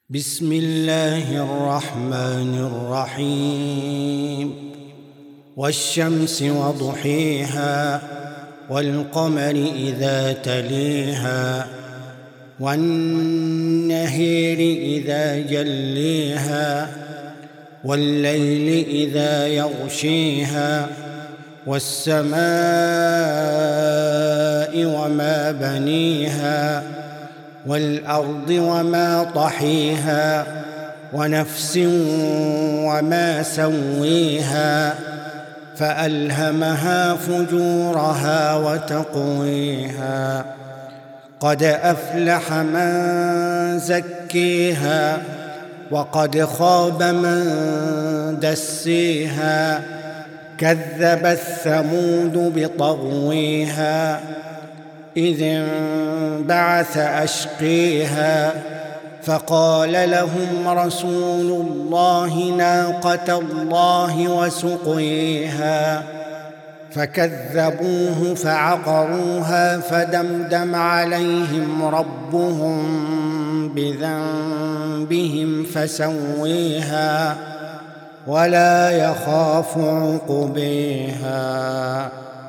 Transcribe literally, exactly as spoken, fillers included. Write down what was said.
بسم الله الرحمن الرحيم والشمس وضحيها والقمر إذا تليها والنهر إذا جليها والليل إذا يغشيها والسماء وما بنيها والأرض وما طحيها ونفس وما سويها فألهمها فجورها وتقويها قد أفلح من زكيها وقد خاب من دسيها كذبت ثمود بطغويها إذ انبعث أشقيها فقال لهم رسول الله ناقة الله وسقيها فكذبوه فعقروها فدمدم عليهم ربهم بذنبهم فسويها ولا يخاف عقبيها.